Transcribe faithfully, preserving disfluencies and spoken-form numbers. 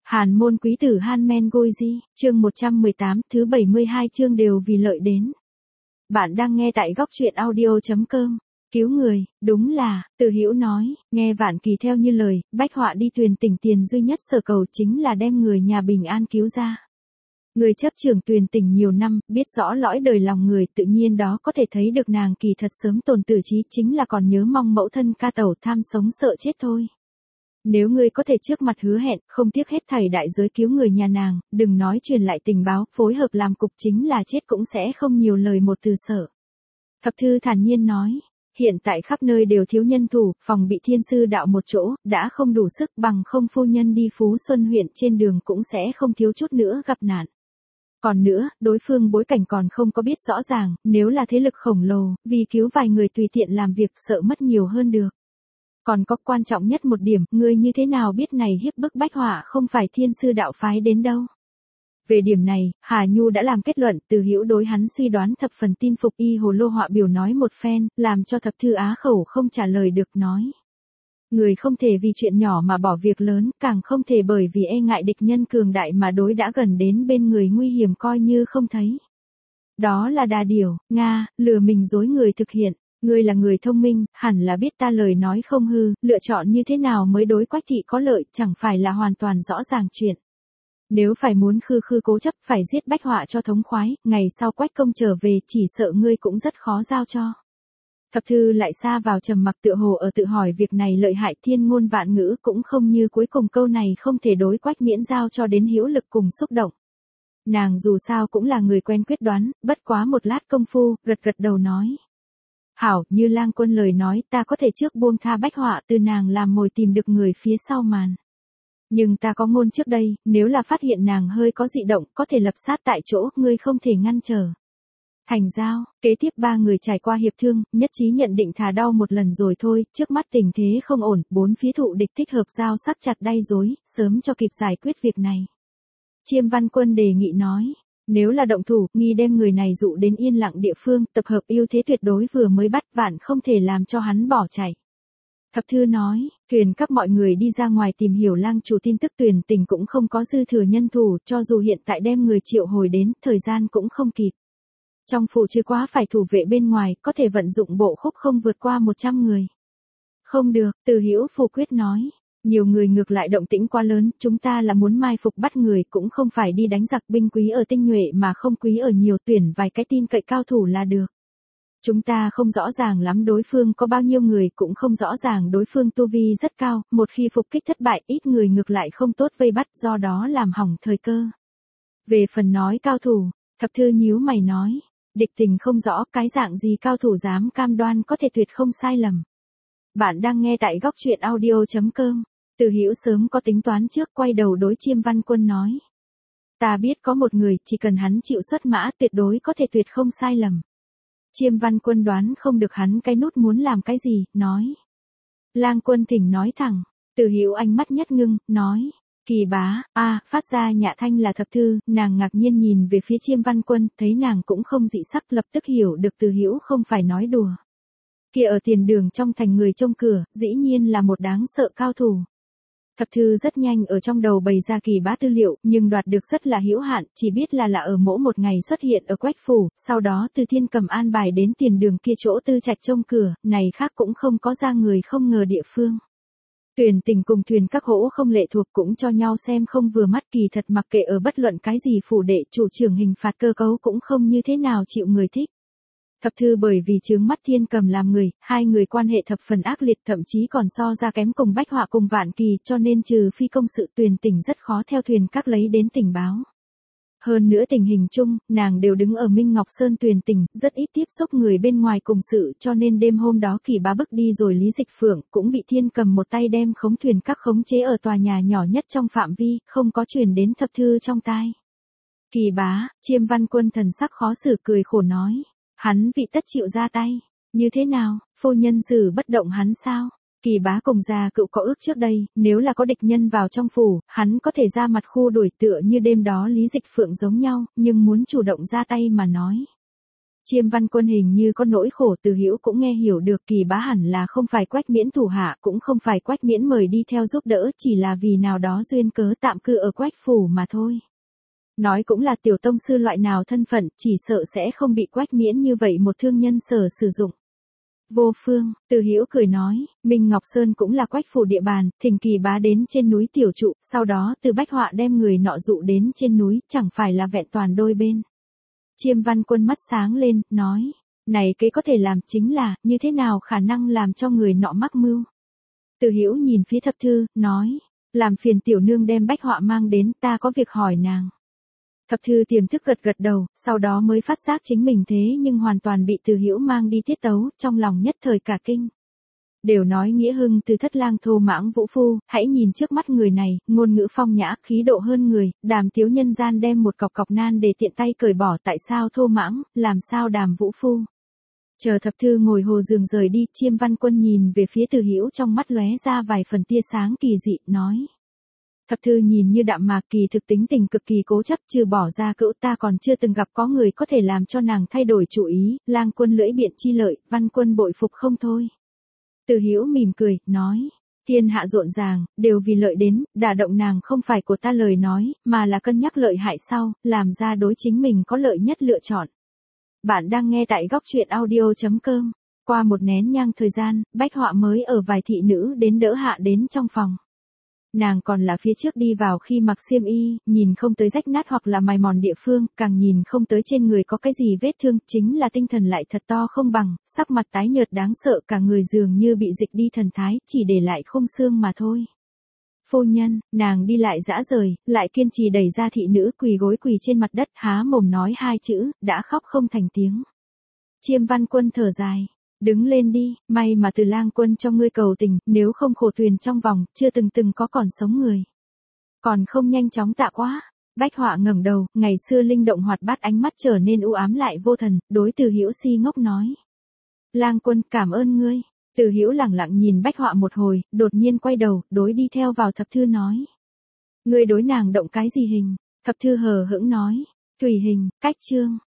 Hàn môn quý tử Hanmen Goji, chương một trăm mười tám, thứ bảy mươi hai chương đều vì lợi đến. Bạn đang nghe tại góc truyện audio chấm com. Cứu người, đúng là, Từ Hữu nói, nghe Vạn Kỳ theo như lời, bách họa đi Tuyền Tỉnh tiền duy nhất sở cầu chính là đem người nhà bình an cứu ra. Người chấp trưởng Tuyền Tỉnh nhiều năm, biết rõ lõi đời lòng người, tự nhiên đó có thể thấy được nàng kỳ thật sớm tồn tử trí, chính là còn nhớ mong mẫu thân ca tẩu, tham sống sợ chết thôi. Nếu ngươi có thể trước mặt hứa hẹn, không tiếc hết thảy đại giới cứu người nhà nàng, đừng nói truyền lại tình báo, phối hợp làm cục, chính là chết cũng sẽ không nhiều lời một từ sợ. Thập Thư thản nhiên nói, hiện tại khắp nơi đều thiếu nhân thủ, phòng bị thiên sư đạo một chỗ, đã không đủ sức, bằng không phu nhân đi Phú Xuân huyện trên đường cũng sẽ không thiếu chút nữa gặp nạn. Còn nữa, đối phương bối cảnh còn không có biết rõ ràng, nếu là thế lực khổng lồ, vì cứu vài người tùy tiện làm việc sợ mất nhiều hơn được. Còn có quan trọng nhất một điểm, ngươi như thế nào biết này hiếp bức bách họa không phải thiên sư đạo phái đến đâu. Về điểm này, Hà Nhu đã làm kết luận, Từ Hữu đối hắn suy đoán thập phần tin phục, y hồ lô họa biểu nói một phen, làm cho Thập Thư á khẩu không trả lời được, nói. Người không thể vì chuyện nhỏ mà bỏ việc lớn, càng không thể bởi vì e ngại địch nhân cường đại mà đối đã gần đến bên người nguy hiểm coi như không thấy. Đó là đà điểu, Nga, lừa mình dối người thực hiện. Ngươi là người thông minh, hẳn là biết ta lời nói không hư, lựa chọn như thế nào mới đối Quách thị có lợi, chẳng phải là hoàn toàn rõ ràng chuyện. Nếu phải muốn khư khư cố chấp, phải giết bách họa cho thống khoái, ngày sau Quách công trở về, chỉ sợ ngươi cũng rất khó giao cho. Thập Thư lại xa vào trầm mặc, tựa hồ ở tự hỏi việc này lợi hại, thiên ngôn vạn ngữ cũng không như cuối cùng câu này không thể đối Quách miễn giao cho đến hữu lực cùng xúc động. Nàng dù sao cũng là người quen quyết đoán, bất quá một lát công phu, gật gật đầu nói. Hảo, như Lang Quân lời nói, ta có thể trước buông tha bách họa, từ nàng làm mồi tìm được người phía sau màn. Nhưng ta có ngôn trước đây, nếu là phát hiện nàng hơi có dị động, có thể lập sát tại chỗ, ngươi không thể ngăn trở. Thành giao, kế tiếp ba người trải qua hiệp thương, nhất trí nhận định thả đau một lần rồi thôi, trước mắt tình thế không ổn, bốn phía thụ địch thích hợp giao sắc chặt đay rối, sớm cho kịp giải quyết việc này. Chiêm Văn Quân đề nghị nói. Nếu là động thủ, nghi đem người này dụ đến yên lặng địa phương, tập hợp ưu thế tuyệt đối vừa mới bắt, vạn không thể làm cho hắn bỏ chạy. Thập Thư nói, thuyền các mọi người đi ra ngoài tìm hiểu Lang chủ tin tức, Tuyền Tỉnh cũng không có dư thừa nhân thủ, cho dù hiện tại đem người triệu hồi đến, thời gian cũng không kịp. Trong phủ chưa quá phải thủ vệ bên ngoài, có thể vận dụng bộ khúc không vượt qua một trăm người. Không được, Từ Hữu phủ quyết nói. Nhiều người ngược lại động tĩnh quá lớn, chúng ta là muốn mai phục bắt người, cũng không phải đi đánh giặc, binh quý ở tinh nhuệ mà không quý ở nhiều, tuyển vài cái tin cậy cao thủ là được. Chúng ta không rõ ràng lắm đối phương có bao nhiêu người, cũng không rõ ràng đối phương tu vi rất cao, một khi phục kích thất bại, ít người ngược lại không tốt vây bắt, do đó làm hỏng thời cơ. Về phần nói cao thủ, Thập Thư nhíu mày nói, địch tình không rõ, cái dạng gì cao thủ dám cam đoan có thể tuyệt không sai lầm. Bạn đang nghe tại góc truyện audio chấm com. Từ Hữu sớm có tính toán trước, quay đầu đối Chiêm Văn Quân nói. Ta biết có một người, chỉ cần hắn chịu xuất mã, tuyệt đối có thể tuyệt không sai lầm. Chiêm Văn Quân đoán không được hắn cái nút muốn làm cái gì, nói. Lang Quân thỉnh nói thẳng. Từ Hữu ánh mắt nhất ngưng, nói. Kỳ bá, a à, phát ra nhạ thanh là Thập Thư, nàng ngạc nhiên nhìn về phía Chiêm Văn Quân, thấy nàng cũng không dị sắc, lập tức hiểu được Từ Hữu không phải nói đùa. Kia ở tiền đường trong thành người trông cửa, dĩ nhiên là một đáng sợ cao thủ. Thập Thư rất nhanh ở trong đầu bày ra Kỳ bá tư liệu, nhưng đoạt được rất là hữu hạn, chỉ biết là là ở mỗi một ngày xuất hiện ở Quách phủ, sau đó Từ Thiên cầm an bài đến tiền đường kia chỗ tư trạch trông cửa, này khác cũng không có ra người không ngờ địa phương. Tuyền Tỉnh cùng thuyền các hỗ không lệ thuộc cũng cho nhau xem không vừa mắt, kỳ thật mặc kệ ở bất luận cái gì phủ đệ, chủ trưởng hình phạt cơ cấu cũng không như thế nào chịu người thích. Thập Thư bởi vì chướng mắt Thiên cầm làm người, hai người quan hệ thập phần ác liệt, thậm chí còn so ra kém cùng bách họa cùng Vạn Kỳ, cho nên trừ phi công sự Tuyền Tỉnh rất khó theo thuyền các lấy đến tình báo. Hơn nữa tình hình chung, nàng đều đứng ở Minh Ngọc Sơn Tuyền Tỉnh, rất ít tiếp xúc người bên ngoài cùng sự, cho nên đêm hôm đó Kỳ bá bức đi rồi Lý Dịch Phượng, cũng bị Thiên cầm một tay đem khống thuyền các khống chế ở tòa nhà nhỏ nhất trong phạm vi, không có truyền đến Thập Thư trong tai. Kỳ bá, Chiêm Văn Quân thần sắc khó xử cười khổ nói. Hắn vị tất chịu ra tay. Như thế nào, phu nhân xử bất động hắn sao? Kỳ bá cùng gia cựu có ước trước đây, nếu là có địch nhân vào trong phủ, hắn có thể ra mặt khu đuổi tựa như đêm đó Lý Dịch Phượng giống nhau, nhưng muốn chủ động ra tay mà nói. Chiêm Văn Quân hình như có nỗi khổ, Từ Hữu cũng nghe hiểu được Kỳ Bá hẳn là không phải Quách Miễn thủ hạ, cũng không phải Quách Miễn mời đi theo giúp đỡ, chỉ là vì nào đó duyên cớ tạm cư ở Quách phủ mà thôi. Nói cũng là tiểu tông sư loại nào thân phận, chỉ sợ sẽ không bị Quách Miễn như vậy một thương nhân sở sử dụng. Vô Phương, Từ Hữu cười nói, Minh Ngọc Sơn cũng là Quách phủ địa bàn, thỉnh Kỳ Bá đến trên núi tiểu trụ, sau đó từ Bách Họa đem người nọ dụ đến trên núi, chẳng phải là vẹn toàn đôi bên. Chiêm Văn Quân mắt sáng lên, nói, này kế có thể làm, chính là, như thế nào khả năng làm cho người nọ mắc mưu. Từ Hữu nhìn phía Thập Thư, nói, làm phiền tiểu nương đem Bách Họa mang đến, ta có việc hỏi nàng. Thập Thư tiềm thức gật gật đầu, sau đó mới phát giác chính mình thế nhưng hoàn toàn bị Từ Hữu mang đi tiết tấu, trong lòng nhất thời cả kinh. Đều nói Nghĩa Hưng từ thất lang thô mãng vũ phu, hãy nhìn trước mắt người này, ngôn ngữ phong nhã, khí độ hơn người, Đàm thiếu nhân gian đem một cọc cọc nan để tiện tay cởi bỏ, tại sao thô mãng, làm sao Đàm vũ phu. Chờ Thập Thư ngồi hồ giường rời đi, Chiêm Văn Quân nhìn về phía Từ Hữu, trong mắt lóe ra vài phần tia sáng kỳ dị, nói. Thập Thư nhìn như đạm mạc, kỳ thực tính tình cực kỳ cố chấp, trừ bỏ ra cữu, ta còn chưa từng gặp có người có thể làm cho nàng thay đổi chủ ý, Lang Quân lưỡi biện chi lợi, Văn Quân bội phục không thôi. Từ Hữu mỉm cười, nói, thiên hạ rộn ràng, đều vì lợi đến, đả động nàng không phải của ta lời nói, mà là cân nhắc lợi hại sau, làm ra đối chính mình có lợi nhất lựa chọn. Bạn đang nghe tại góc truyện audio chấm com. Qua một nén nhang thời gian, Bách Họa mới ở vài thị nữ đến đỡ hạ đến trong phòng. Nàng còn là phía trước đi vào khi mặc xiêm y, nhìn không tới rách nát hoặc là mài mòn địa phương, càng nhìn không tới trên người có cái gì vết thương, chính là tinh thần lại thật to không bằng, sắc mặt tái nhợt đáng sợ, cả người dường như bị dịch đi thần thái, chỉ để lại khung xương mà thôi. Phu nhân, nàng đi lại dã rời, lại kiên trì đẩy ra thị nữ quỳ gối quỳ trên mặt đất, há mồm nói hai chữ, đã khóc không thành tiếng. Chiêm Văn Quân thở dài. Đứng lên đi, may mà Từ Lang Quân cho ngươi cầu tình, nếu không khổ thuyền trong vòng, chưa từng từng có còn sống người. Còn không nhanh chóng tạ quá. Bách Họa ngẩng đầu, ngày xưa linh động hoạt bát ánh mắt trở nên u ám lại vô thần, đối Từ Hữu si ngốc nói. Lang Quân cảm ơn ngươi. Từ Hữu lẳng lặng nhìn Bách Họa một hồi, đột nhiên quay đầu, đối đi theo vào Thập Thư nói. Ngươi đối nàng động cái gì hình? Thập Thư hờ hững nói. Tùy hình, cách chương.